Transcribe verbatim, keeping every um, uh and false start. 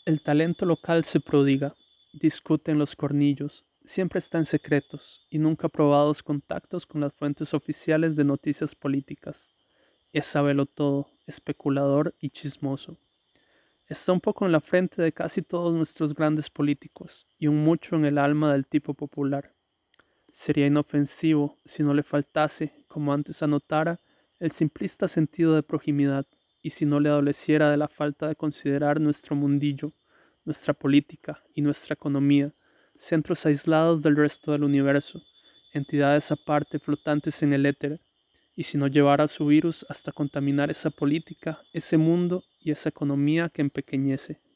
El talento local se prodiga, discute en los cornillos, siempre está en secretos y nunca probados contactos con las fuentes oficiales de noticias políticas. Es sabelo todo, especulador y chismoso. Está un poco en la frente de casi todos nuestros grandes políticos y un mucho en el alma del tipo popular. Sería inofensivo si no le faltase, como antes anotara, el simplista sentido de proximidad, y si no le adoleciera de la falta de considerar nuestro mundillo, nuestra política y nuestra economía, centros aislados del resto del universo, entidades aparte flotantes en el éter, y si no llevara su virus hasta contaminar esa política, ese mundo y esa economía que empequeñece.